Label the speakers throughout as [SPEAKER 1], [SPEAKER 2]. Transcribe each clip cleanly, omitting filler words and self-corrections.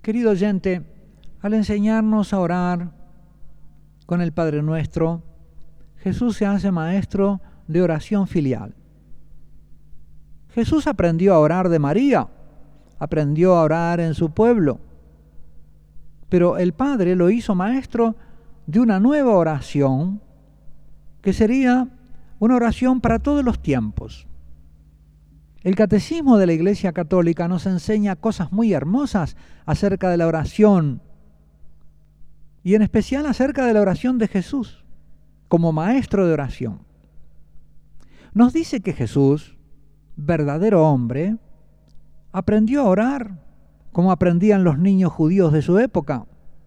[SPEAKER 1] Querido oyente, al enseñarnos a orar con el Padre Nuestro, Jesús se hace maestro de oración filial. Jesús aprendió a orar de María, aprendió a orar en su pueblo, pero el Padre lo hizo maestro de una nueva oración que sería una oración para todos los tiempos. El Catecismo de la Iglesia Católica nos enseña cosas muy hermosas acerca de la oración y en especial acerca de la oración de Jesús como maestro de oración. Nos dice que Jesús, verdadero hombre, aprendió a orar como aprendían los niños judíos de su época.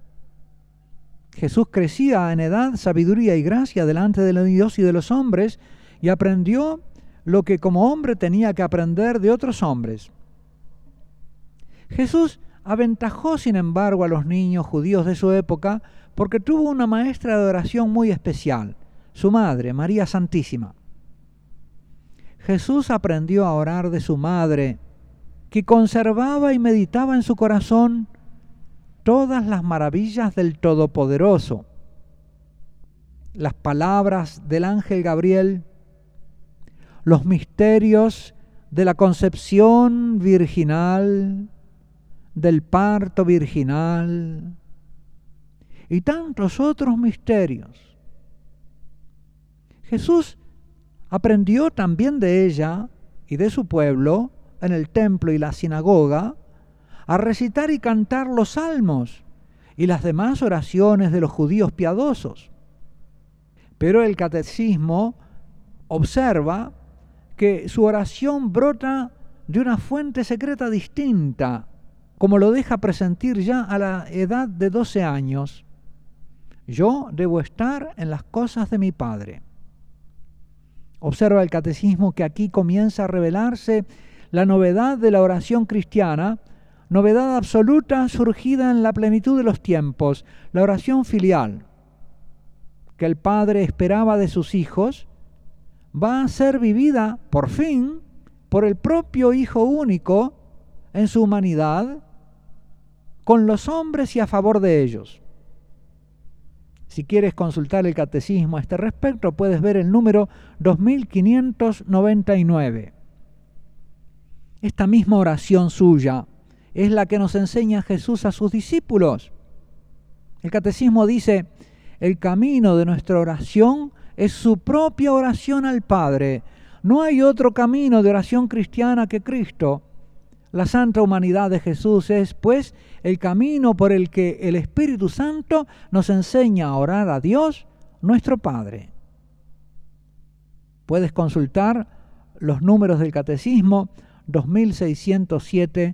[SPEAKER 1] Jesús crecía en edad, sabiduría y gracia delante de Dios y de los hombres y aprendió lo que como hombre tenía que aprender de otros hombres. Jesús aventajó, sin embargo, a los niños judíos de su época porque tuvo una maestra de oración muy especial, su madre, María Santísima. Jesús aprendió a orar de su madre, que conservaba y meditaba en su corazón todas las maravillas del Todopoderoso, las palabras del ángel Gabriel, los misterios de la concepción virginal, del parto virginal y tantos otros misterios. Jesús aprendió también de ella y de su pueblo en el templo y la sinagoga a recitar y cantar los salmos y las demás oraciones de los judíos piadosos. Pero el catecismo observa que su oración brota de una fuente secreta distinta, como lo deja presentir ya a la edad de 12 años. Yo debo estar en las cosas de mi Padre. Observa el catecismo que aquí comienza a revelarse la novedad de la oración cristiana, novedad absoluta surgida en la plenitud de los tiempos, la oración filial, que el Padre esperaba de sus hijos, va a ser vivida, por fin, por el propio Hijo único en su humanidad, con los hombres y a favor de ellos. Si quieres consultar el catecismo a este respecto, puedes ver el número 2599. Esta misma oración suya es la que nos enseña Jesús a sus discípulos. El catecismo dice: el camino de nuestra oración es su propia oración al Padre. No hay otro camino de oración cristiana que Cristo. La santa humanidad de Jesús es, pues, el camino por el que el Espíritu Santo nos enseña a orar a Dios, nuestro Padre. Puedes consultar los números del Catecismo 2607,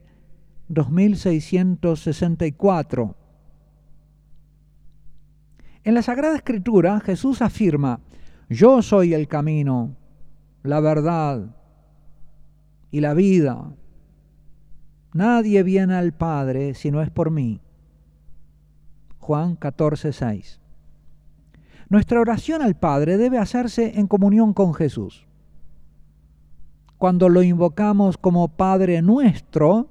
[SPEAKER 1] 2664. En la Sagrada Escritura, Jesús afirma: yo soy el camino, la verdad y la vida. Nadie viene al Padre si no es por mí. Juan 14:6. Nuestra oración al Padre debe hacerse en comunión con Jesús. Cuando lo invocamos como Padre nuestro,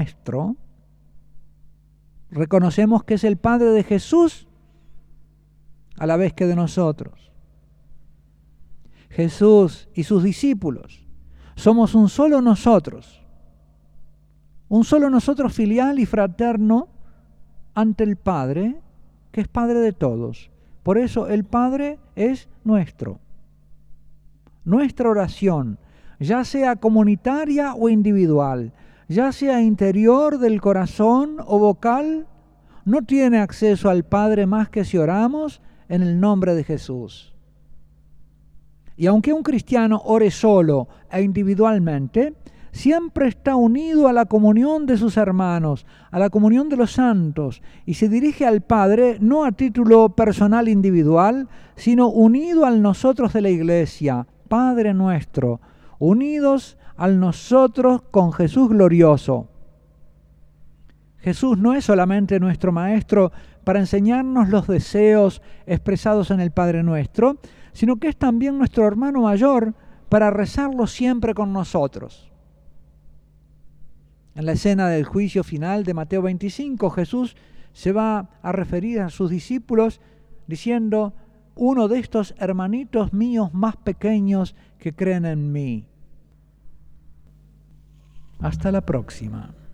[SPEAKER 1] reconocemos que es el Padre de Jesús a la vez que de nosotros. Jesús y sus discípulos somos un solo nosotros filial y fraterno ante el Padre, que es Padre de todos. Por eso el Padre es nuestro. Nuestra oración, ya sea comunitaria o individual, ya sea interior del corazón o vocal, no tiene acceso al Padre más que si oramos en el nombre de Jesús. Y aunque un cristiano ore solo e individualmente, siempre está unido a la comunión de sus hermanos, a la comunión de los santos, y se dirige al Padre no a título personal individual, sino unido al nosotros de la Iglesia, Padre nuestro, unidos al nosotros con Jesús glorioso. Jesús no es solamente nuestro Maestro para enseñarnos los deseos expresados en el Padre Nuestro, sino que es también nuestro hermano mayor para rezarlo siempre con nosotros. En la escena del juicio final de Mateo 25, Jesús se va a referir a sus discípulos diciendo: uno de estos hermanitos míos más pequeños que creen en mí. Hasta la próxima.